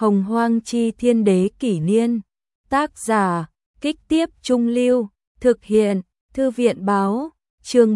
Hồng Hoang Chi Thiên Đế Kỷ Niên. Tác giả, Kích Tiếp Trung Lưu. Thực hiện, Thư viện Báo. Chương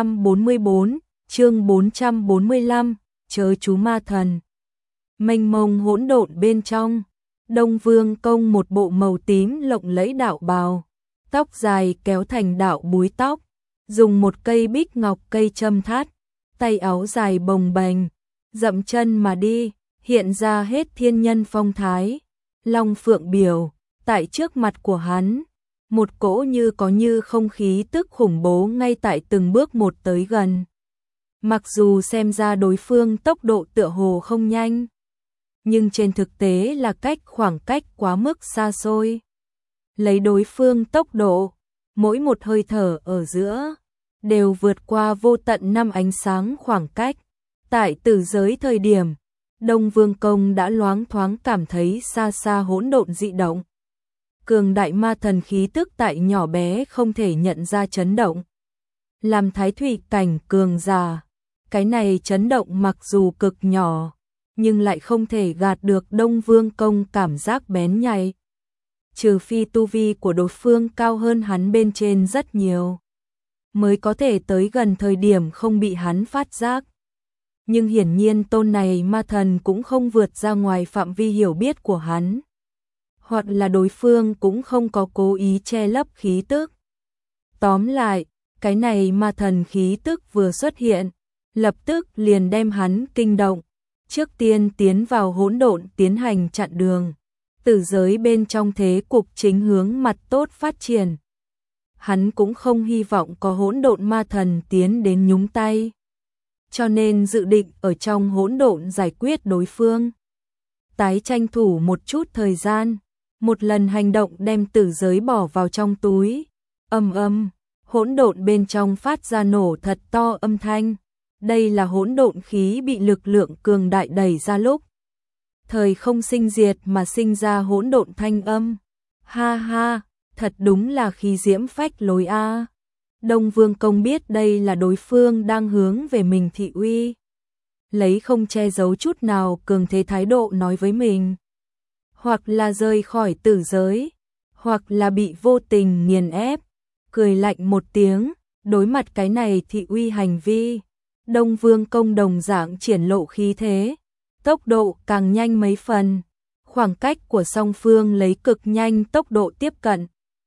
444, chương 445, Chớ chú ma thần. Mênh mông hỗn độn bên trong, Đông Vương Công một bộ màu tím lộng lẫy đạo bào, tóc dài kéo thành đạo búi tóc, dùng một cây bích ngọc cây châm thắt, tay áo dài bồng bềnh, dậm chân mà đi, hiện ra hết thiên nhân phong thái. Long phượng biểu, tại trước mặt của hắn, một cỗ như có như không khí tức khủng bố ngay tại từng bước một tới gần. Mặc dù xem ra đối phương tốc độ tựa hồ không nhanh, nhưng trên thực tế là khoảng cách quá mức xa xôi. Lấy đối phương tốc độ, mỗi một hơi thở ở giữa đều vượt qua vô tận năm ánh sáng khoảng cách. Tại tử giới thời điểm, Đông Vương Công đã loáng thoáng cảm thấy xa xa hỗn độn dị động. Cường đại ma thần khí tức tại nhỏ bé không thể nhận ra chấn động. Làm thái thủy cảnh cường giả, cái này chấn động mặc dù cực nhỏ, nhưng lại không thể gạt được Đông Vương Công cảm giác bén nhạy. Trừ phi tu vi của đối phương cao hơn hắn bên trên rất nhiều, mới có thể tới gần thời điểm không bị hắn phát giác. Nhưng hiển nhiên tôn này ma thần cũng không vượt ra ngoài phạm vi hiểu biết của hắn, hoặc là đối phương cũng không có cố ý che lấp khí tức. Tóm lại, cái này ma thần khí tức vừa xuất hiện, lập tức liền đem hắn kinh động. Trước tiên tiến vào hỗn độn tiến hành chặn đường, tử giới bên trong thế cục chính hướng mặt tốt phát triển. Hắn cũng không hy vọng có hỗn độn ma thần tiến đến nhúng tay, cho nên dự định ở trong hỗn độn giải quyết đối phương. Tái tranh thủ một chút thời gian, một lần hành động đem tử giới bỏ vào trong túi. Hỗn độn bên trong phát ra nổ thật to âm thanh. Đây là hỗn độn khí bị lực lượng cường đại đẩy ra lúc thời không sinh diệt mà sinh ra hỗn độn thanh âm. Ha ha, thật đúng là khí diễm phách lối a. Đông Vương Công biết đây là đối phương đang hướng về mình thị uy, lấy không che giấu chút nào cường thế thái độ nói với mình. Hoặc là rời khỏi tử giới, hoặc là bị vô tình nghiền ép. Cười lạnh một tiếng, đối mặt cái này thị uy hành vi, Đông Vương Công đồng dạng triển lộ khí thế, tốc độ càng nhanh mấy phần. Khoảng cách của song phương lấy cực nhanh tốc độ tiếp cận.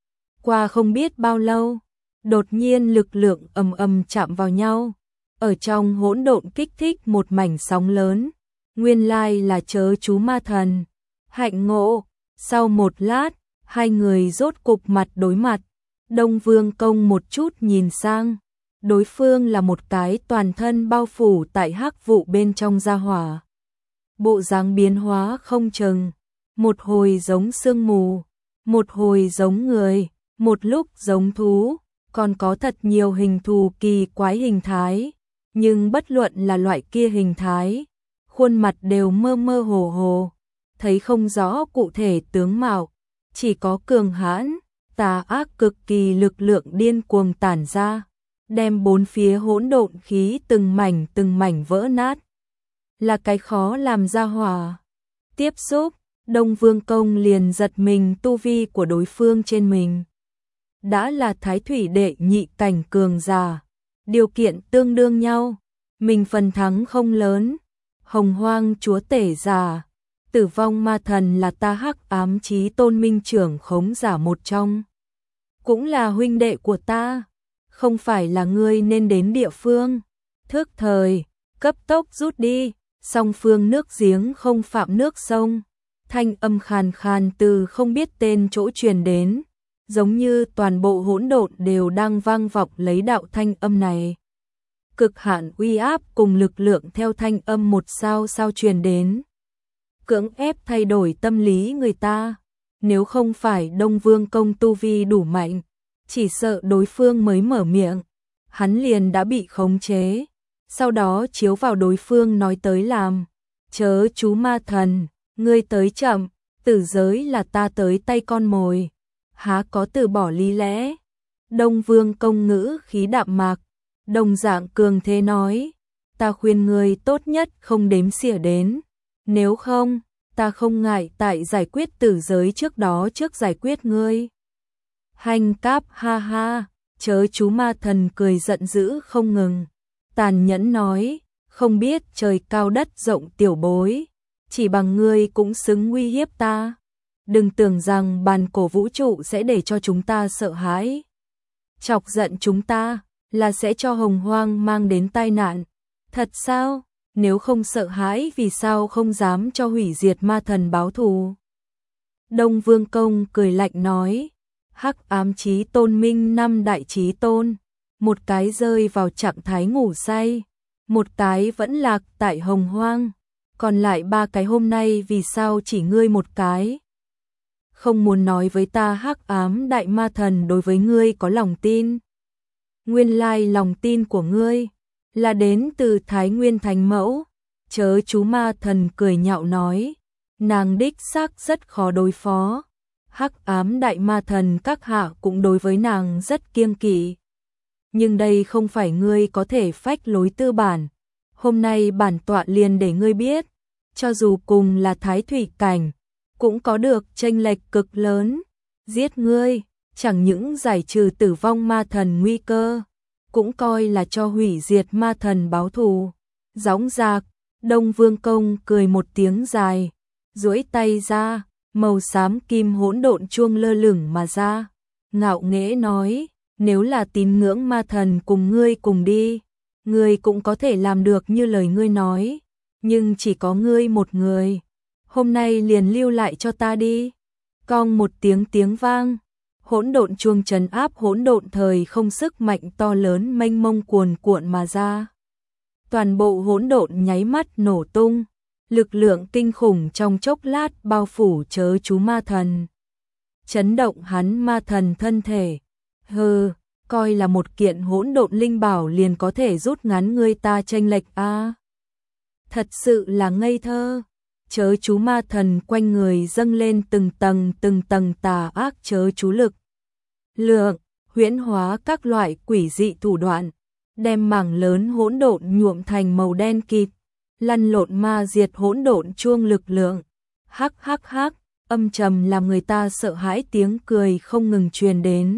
Qua không biết bao lâu, đột nhiên lực lượng ầm ầm chạm vào nhau, ở trong hỗn độn kích thích một mảnh sóng lớn. Nguyên lai là chớ chú ma thần. Hạnh ngộ, sau một lát, hai người rốt cục mặt đối mặt. Đông Vương Công một chút nhìn sang, đối phương là một cái toàn thân bao phủ tại hắc vụ bên trong gia hỏa. Bộ dáng biến hóa không chừng, một hồi giống sương mù, một hồi giống người, một lúc giống thú, còn có thật nhiều hình thù kỳ quái hình thái. Nhưng bất luận là loại kia hình thái, khuôn mặt đều mơ mơ hồ hồ, thấy không rõ cụ thể tướng mạo, chỉ có cường hãn, tà ác cực kỳ lực lượng điên cuồng tản ra, đem bốn phía hỗn độn khí từng mảnh vỡ nát. Là cái khó làm ra hỏa. Tiếp xúc, Đông Vương Công liền giật mình tu vi của đối phương trên mình. Đã là thái thủy đệ nhị cảnh cường giả, điều kiện tương đương nhau, mình phần thắng không lớn. Hồng Hoang chúa tể giả, tử vong ma thần là ta hắc ám chí tôn minh trưởng khống giả một trong, cũng là huynh đệ của ta, không phải là ngươi nên đến địa phương. Thức thời, cấp tốc rút đi. Song phương nước giếng không phạm nước sông, thanh âm khàn khàn từ không biết tên chỗ truyền đến, giống như toàn bộ hỗn độn đều đang vang vọng lấy đạo thanh âm này. Cực hạn uy áp cùng lực lượng theo thanh âm một sao sao truyền đến, cưỡng ép thay đổi tâm lý người ta. Nếu không phải Đông Vương Công tu vi đủ mạnh, chỉ sợ đối phương mới mở miệng, hắn liền đã bị khống chế. Sau đó chiếu vào đối phương nói tới làm. Chớ chú ma thần, ngươi tới chậm, tử giới là ta tới tay con mồi, há có từ bỏ lý lẽ. Đông Vương Công ngữ khí đạm mạc, đồng dạng cường thế nói, ta khuyên ngươi tốt nhất không đếm xỉa đến, nếu không, ta không ngại tại giải quyết tử giới trước đó trước giải quyết ngươi. Hành cáp ha ha, chớ chú ma thần cười giận dữ không ngừng, tàn nhẫn nói, không biết trời cao đất rộng tiểu bối, chỉ bằng ngươi cũng xứng uy hiếp ta. Đừng tưởng rằng bàn cổ vũ trụ sẽ để cho chúng ta sợ hãi. Chọc giận chúng ta là sẽ cho hồng hoang mang đến tai nạn. Thật sao? Nếu không sợ hãi vì sao không dám cho hủy diệt ma thần báo thù? Đông Vương Công cười lạnh nói, hắc ám chí tôn minh năm đại chí tôn, một cái rơi vào trạng thái ngủ say, một cái vẫn lạc tại hồng hoang, còn lại ba cái hôm nay vì sao chỉ ngươi một cái? Không muốn nói với ta hắc ám đại ma thần đối với ngươi có lòng tin. Nguyên lai lòng tin của ngươi là đến từ Thái Nguyên Thánh Mẫu. Chớ chú ma thần cười nhạo nói, nàng đích xác rất khó đối phó. Hắc ám đại ma thần các hạ cũng đối với nàng rất kiêng kỵ. Nhưng đây không phải ngươi có thể phách lối tư bản. Hôm nay bản tọa liền để ngươi biết, cho dù cùng là thái thủy cảnh, cũng có được chênh lệch cực lớn. Giết ngươi, chẳng những giải trừ tử vong ma thần nguy cơ, cũng coi là cho hủy diệt ma thần báo thù. Dõng dạc, Đông Vương Công cười một tiếng dài, duỗi tay ra, màu xám kim hỗn độn chuông lơ lửng mà ra, ngạo nghễ nói, nếu là tín ngưỡng ma thần cùng ngươi cùng đi, ngươi cũng có thể làm được như lời ngươi nói, nhưng chỉ có ngươi một người, hôm nay liền lưu lại cho ta đi. Cong một tiếng vang, hỗn độn chuông trấn áp hỗn độn thời không sức mạnh to lớn mênh mông cuồn cuộn mà ra. Toàn bộ hỗn độn nháy mắt nổ tung, lực lượng kinh khủng trong chốc lát bao phủ chớ chú ma thần. Chấn động hắn ma thần thân thể. Hừ, coi là một kiện hỗn độn linh bảo liền có thể rút ngắn ngươi ta chênh lệch a. Thật sự là ngây thơ. Chớ chú ma thần quanh người dâng lên từng tầng tà ác chớ chú lực. Lượng, huyễn hóa các loại quỷ dị thủ đoạn, đem mảng lớn hỗn độn nhuộm thành màu đen kịt, lăn lộn ma diệt hỗn độn chuông lực lượng. Hắc hắc hắc, âm trầm làm người ta sợ hãi tiếng cười không ngừng truyền đến.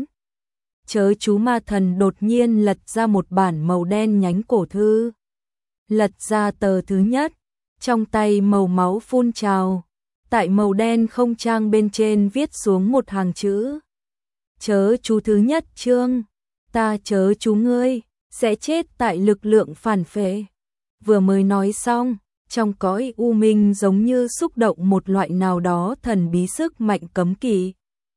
Chớ chú ma thần đột nhiên lật ra một bản màu đen nhánh cổ thư. Lật ra tờ thứ nhất, trong tay màu máu phun trào, tại màu đen không trang bên trên viết xuống một hàng chữ. Chớ chú thứ nhất chương, ta chớ chú ngươi, sẽ chết tại lực lượng phản phệ. Vừa mới nói xong, trong cõi u minh giống như xúc động một loại nào đó thần bí sức mạnh cấm kỵ.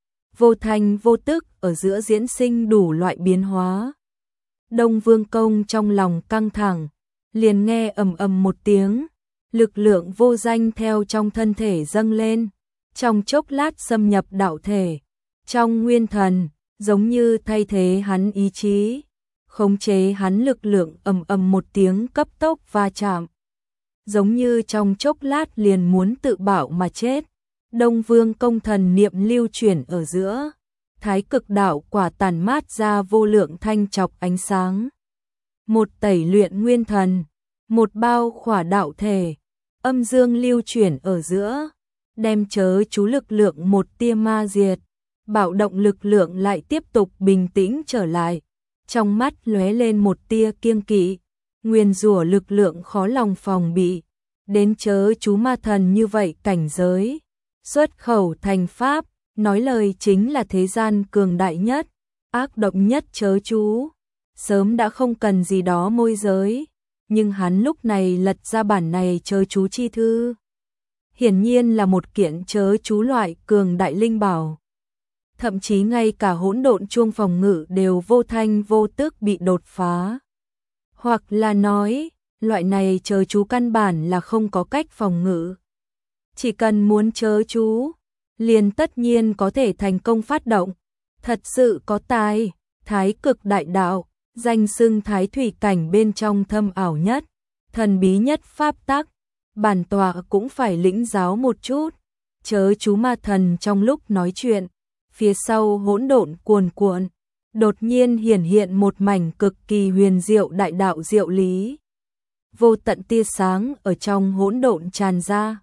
Vô thanh vô tức ở giữa diễn sinh đủ loại biến hóa. Đông Vương Công trong lòng căng thẳng, liền nghe ầm ầm một tiếng, lực lượng vô danh theo trong thân thể dâng lên, trong chốc lát xâm nhập đạo thể, trong nguyên thần, giống như thay thế hắn ý chí, khống chế hắn lực lượng ầm ầm một tiếng cấp tốc va chạm. Giống như trong chốc lát liền muốn tự bạo mà chết. Đông Vương Công thần niệm lưu chuyển ở giữa, thái cực đạo quả tàn mát ra vô lượng thanh chọc ánh sáng. Một tẩy luyện nguyên thần, một bao khỏa đạo thể, âm dương lưu chuyển ở giữa, đem chớ chú lực lượng một tia ma diệt, bạo động lực lượng lại tiếp tục bình tĩnh trở lại. Trong mắt lóe lên một tia kiêng kỵ, nguyên rủa lực lượng khó lòng phòng bị, đến chớ chú ma thần như vậy cảnh giới, xuất khẩu thành pháp, nói lời chính là thế gian cường đại nhất, ác độc nhất chớ chú, sớm đã không cần gì đó môi giới, nhưng hắn lúc này lật ra bản này chớ chú chi thư. Hiển nhiên là một kiện chớ chú loại cường đại linh bảo. Thậm chí ngay cả hỗn độn chuông phòng ngự đều vô thanh vô tức bị đột phá. Hoặc là nói, loại này chớ chú căn bản là không có cách phòng ngự. Chỉ cần muốn chớ chú, liền tất nhiên có thể thành công phát động. Thật sự có tài, thái cực đại đạo, danh xưng thái thủy cảnh bên trong thâm ảo nhất, thần bí nhất pháp tắc. Bản tọa cũng phải lĩnh giáo một chút. Chớ chú ma thần trong lúc nói chuyện, phía sau hỗn độn cuồn cuộn, đột nhiên hiển hiện một mảnh cực kỳ huyền diệu đại đạo diệu lý. Vô tận tia sáng ở trong hỗn độn tràn ra,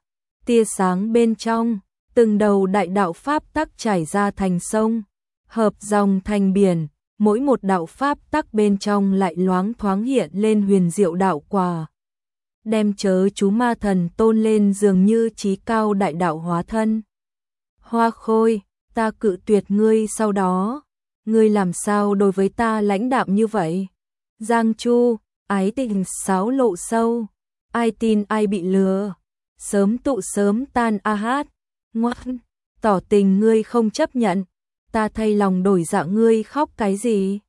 tia sáng bên trong, từng đầu đại đạo pháp tắc chảy ra thành sông, hợp dòng thành biển, mỗi một đạo pháp tắc bên trong lại loáng thoáng hiện lên huyền diệu đạo quả. Đem chớ chú ma thần tôn lên dường như chí cao đại đạo hóa thân. Hoa Khôi, ta cự tuyệt ngươi sau đó, ngươi làm sao đối với ta lãnh đạm như vậy? Giang Chu, ái tình xáo lộ sâu, ai tin ai bị lừa, sớm tụ sớm tan a hát, ngoan, tỏ tình ngươi không chấp nhận, ta thay lòng đổi dạ ngươi khóc cái gì?